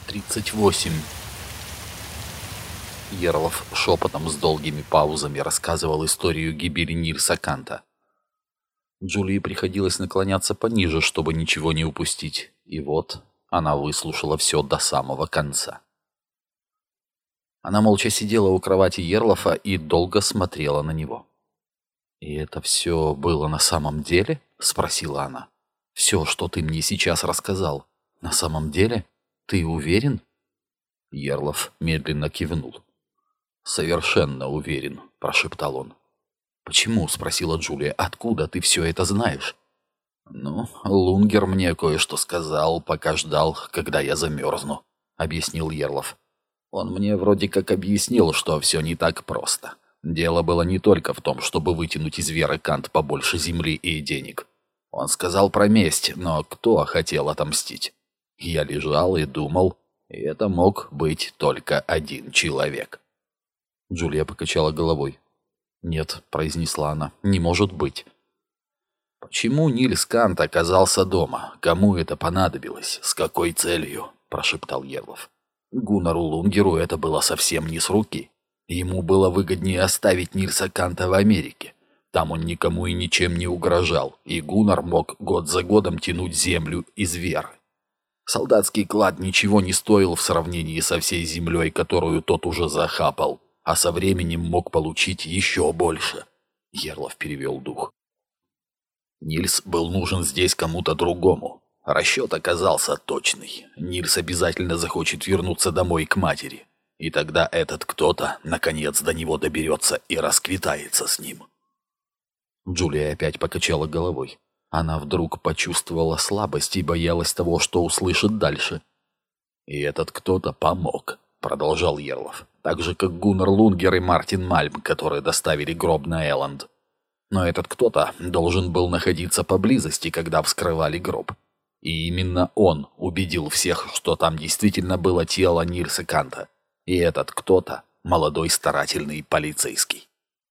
38. Ерлов шепотом с долгими паузами рассказывал историю гибели Нильса Канта. Джулии приходилось наклоняться пониже, чтобы ничего не упустить, и вот она выслушала все до самого конца. Она молча сидела у кровати Ерлофа и долго смотрела на него. «И это все было на самом деле?» — спросила она. «Все, что ты мне сейчас рассказал, на самом деле? Ты уверен?» Ерлов медленно кивнул. «Совершенно уверен», — прошептал он. «Почему?» — спросила Джулия. «Откуда ты все это знаешь?» «Ну, Лунгер мне кое-что сказал, пока ждал, когда я замерзну», — объяснил Ерлов. «Он мне вроде как объяснил, что все не так просто. Дело было не только в том, чтобы вытянуть из Веры Кант побольше земли и денег. Он сказал про месть, но кто хотел отомстить? Я лежал и думал, и это мог быть только один человек». Джулия покачала головой. «Нет», — произнесла она, — «не может быть». «Почему Нильс Кант оказался дома? Кому это понадобилось? С какой целью?» — прошептал Ерлов. «Гуннару Лунгеру это было совсем не с руки. Ему было выгоднее оставить Нильса Канта в Америке. Там он никому и ничем не угрожал, и Гуннар мог год за годом тянуть землю из Веры. Солдатский клад ничего не стоил в сравнении со всей землей, которую тот уже захапал, а со временем мог получить еще больше». Ерлов перевел дух. Нильс был нужен здесь кому-то другому. Расчет оказался точный. Нильс обязательно захочет вернуться домой к матери. И тогда этот кто-то, наконец, до него доберется и расквитается с ним. Джулия опять покачала головой. Она вдруг почувствовала слабость и боялась того, что услышит дальше. «И этот кто-то помог», — продолжал Ерлов. «Так же, как Гуннар Лунгер и Мартин Мальм, которые доставили гроб на Элланд. Но этот кто-то должен был находиться поблизости, когда вскрывали гроб. И именно он убедил всех, что там действительно было тело Нильса Канта. И этот кто-то — молодой старательный полицейский».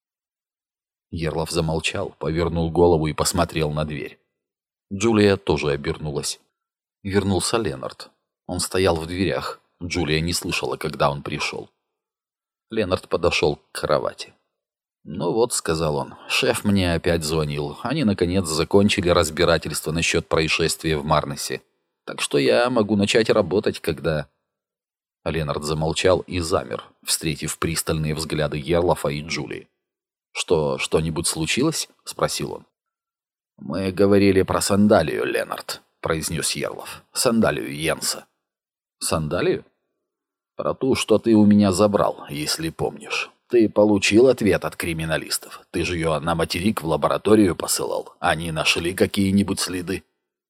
Ерлов замолчал, повернул голову и посмотрел на дверь. Джулия тоже обернулась. Вернулся Ленард. Он стоял в дверях. Джулия не слышала, когда он пришел. Ленард подошел к кровати. «Ну вот», — сказал он, — «шеф мне опять звонил. Они, наконец, закончили разбирательство насчет происшествия в Марнесе. Так что я могу начать работать, когда...» Ленард замолчал и замер, встретив пристальные взгляды Ерлофа и Джулии. «Что-нибудь случилось?» — спросил он. «Мы говорили про сандалию, Ленард», — произнес Ерлов. «Сандалию Йенса». «Сандалию?» «Про ту, что ты у меня забрал, если помнишь. Ты получил ответ от криминалистов. Ты же ее на материк в лабораторию посылал. Они нашли какие-нибудь следы?»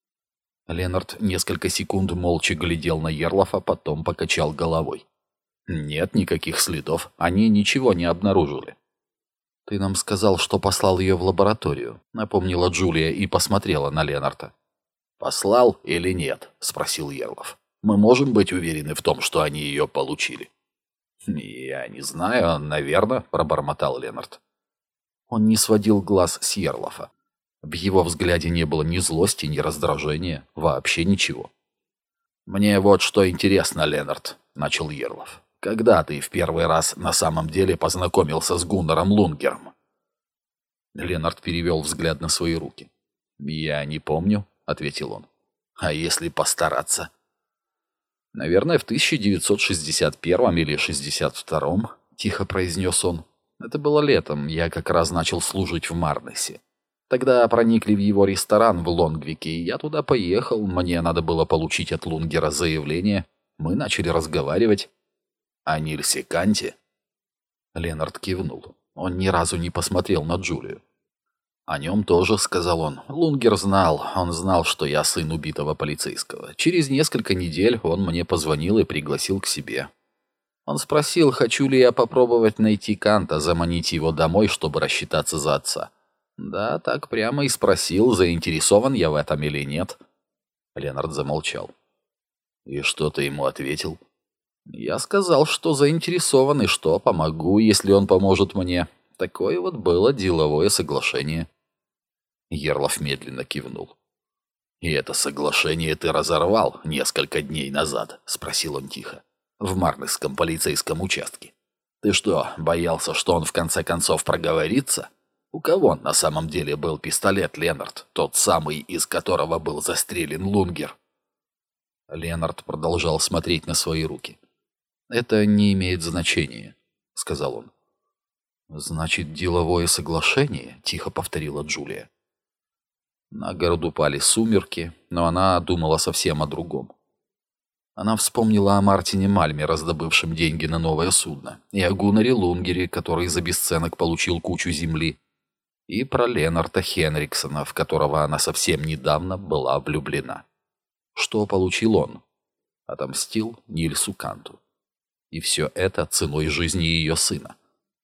Ленард несколько секунд молча глядел на Ерлофа, потом покачал головой. «Нет никаких следов. Они ничего не обнаружили». «Ты нам сказал, что послал ее в лабораторию», — напомнила Джулия и посмотрела на Ленарда. «Послал или нет?» — спросил Ерлов. «Мы можем быть уверены в том, что они ее получили?» «Я не знаю, наверное», — пробормотал Ленард. Он не сводил глаз с Ерлофа. В его взгляде не было ни злости, ни раздражения, вообще ничего. «Мне вот что интересно, Ленард», — начал Ерлов. «Когда ты в первый раз на самом деле познакомился с Гуннаром Лунгером?» Ленард перевел взгляд на свои руки. «Я не помню», — ответил он. «А если постараться?» «Наверное, в 1961 или 62-м», — тихо произнес он. «Это было летом, я как раз начал служить в Марнесе. Тогда проникли в его ресторан в Лонгвике, и я туда поехал, мне надо было получить от Лунгера заявление. Мы начали разговаривать». «О Нильсе Канте?» Ленард кивнул. Он ни разу не посмотрел на Джулию. «О нем тоже», — сказал он. «Лунгер знал. Он знал, что я сын убитого полицейского. Через несколько недель он мне позвонил и пригласил к себе. Он спросил, хочу ли я попробовать найти Канта, заманить его домой, чтобы рассчитаться за отца. Да, так прямо и спросил, заинтересован я в этом или нет». Ленард замолчал. «И что ты ему ответил?» «Я сказал, что заинтересован и что помогу, если он поможет мне. Такое вот было деловое соглашение». Ерлов медленно кивнул. «И это соглашение ты разорвал несколько дней назад?» — спросил он тихо. «В Марнесском полицейском участке. Ты что, боялся, что он в конце концов проговорится? У кого на самом деле был пистолет, Ленард, тот самый, из которого был застрелен Лунгер?» Ленард продолжал смотреть на свои руки. «Это не имеет значения», — сказал он. «Значит, деловое соглашение?» — тихо повторила Джулия. На город упали сумерки, но она думала совсем о другом. Она вспомнила о Мартине Мальме, раздобывшем деньги на новое судно, и о Гуннаре Лунгере, который за бесценок получил кучу земли, и про Ленарта Хенриксона, в которого она совсем недавно была влюблена. Что получил он? Отомстил Нильсу Канту. И все это ценой жизни ее сына.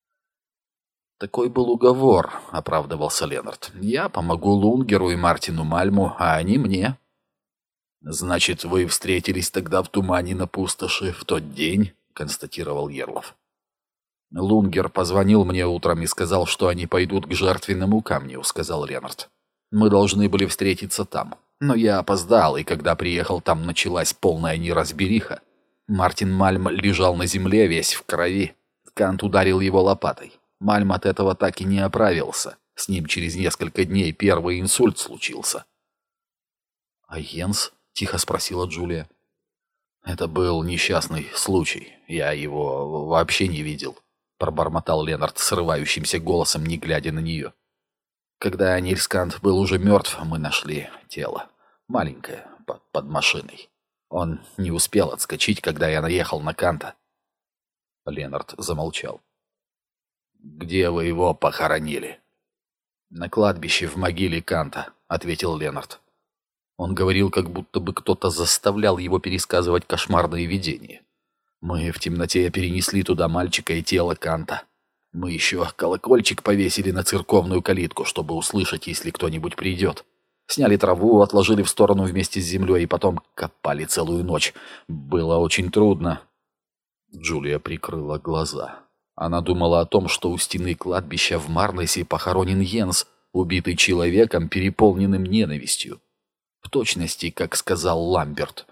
«Такой был уговор», — оправдывался Ленард. «Я помогу Лунгеру и Мартину Мальму, а они мне». «Значит, вы встретились тогда в тумане на пустоши в тот день?» — констатировал Ерлов. «Лунгер позвонил мне утром и сказал, что они пойдут к жертвенному камню», — сказал Ленард. «Мы должны были встретиться там. Но я опоздал, и когда приехал, там началась полная неразбериха. Мартин Мальм лежал на земле весь в крови. Кант ударил его лопатой. Мальм от этого так и не оправился. С ним через несколько дней первый инсульт случился». «А Йенс?» — тихо спросила Джулия. «Это был несчастный случай. Я его вообще не видел», — пробормотал Ленард срывающимся голосом, не глядя на нее. «Когда Нильс Кант был уже мертв, мы нашли тело. Маленькое, под машиной. Он не успел отскочить, когда я наехал на Канта». Ленард замолчал. «Где вы его похоронили?» «На кладбище в могиле Канта», — ответил Ленард. Он говорил, как будто бы кто-то заставлял его пересказывать кошмарные видения. «Мы в темноте перенесли туда мальчика и тело Канта. Мы еще колокольчик повесили на церковную калитку, чтобы услышать, если кто-нибудь придет. Сняли траву, отложили в сторону вместе с землей и потом копали целую ночь. Было очень трудно». Джулия прикрыла глаза. Она думала о том, что у стены кладбища в Марнесе похоронен Йенс, убитый человеком, переполненным ненавистью. В точности, как сказал Ламберт.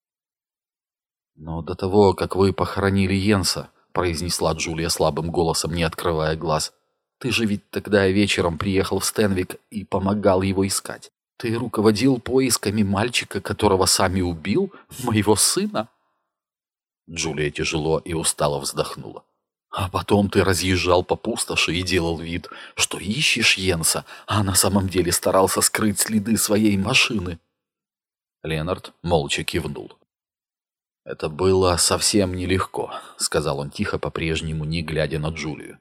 «Но до того, как вы похоронили Йенса», — произнесла Джулия слабым голосом, не открывая глаз, «ты же ведь тогда вечером приехал в Стенвик и помогал его искать. Ты руководил поисками мальчика, которого сами убил, моего сына?» Джулия тяжело и устало вздохнула. «А потом ты разъезжал по пустоши и делал вид, что ищешь Йенса, а на самом деле старался скрыть следы своей машины». Ленард молча кивнул. «Это было совсем нелегко», — сказал он тихо, по-прежнему не глядя на Джулию.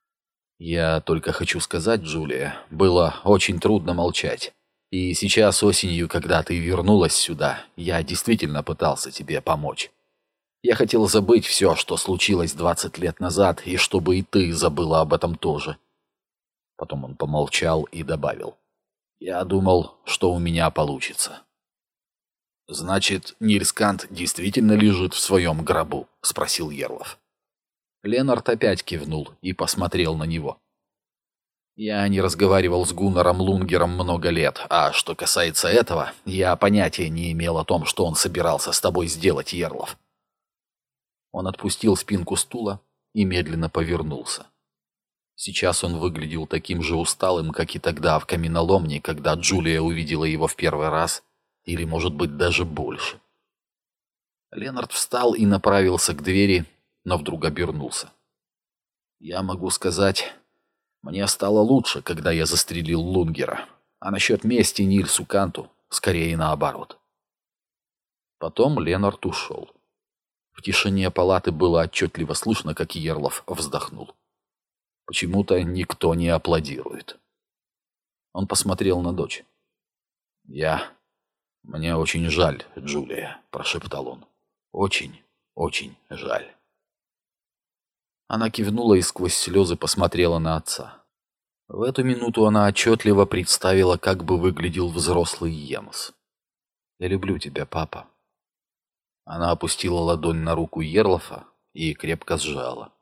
«Я только хочу сказать, Джулия, было очень трудно молчать. И сейчас осенью, когда ты вернулась сюда, я действительно пытался тебе помочь. Я хотел забыть все, что случилось 20 лет назад, и чтобы и ты забыла об этом тоже». Потом он помолчал и добавил. «Я думал, что у меня получится». «Значит, Нильс Кант действительно лежит в своем гробу?» — спросил Ерлов. Ленард опять кивнул и посмотрел на него. «Я не разговаривал с Гуннаром Лунгером много лет, а что касается этого, я понятия не имел о том, что он собирался с тобой сделать, Ерлов». Он отпустил спинку стула и медленно повернулся. Сейчас он выглядел таким же усталым, как и тогда в каменоломне, когда Джулия увидела его в первый раз, или, может быть, даже больше. Ленард встал и направился к двери, но вдруг обернулся. «Я могу сказать, мне стало лучше, когда я застрелил Лунгера, а насчет мести Нильсу Канту скорее наоборот». Потом Ленард ушел. В тишине палаты было отчетливо слышно, как Ерлов вздохнул. Почему-то никто не аплодирует. Он посмотрел на дочь. «Мне очень жаль, Джулия», — прошептал он. «Очень, очень жаль». Она кивнула и сквозь слезы посмотрела на отца. В эту минуту она отчетливо представила, как бы выглядел взрослый Йенс. «Я люблю тебя, папа». Она опустила ладонь на руку Ерлофа и крепко сжала.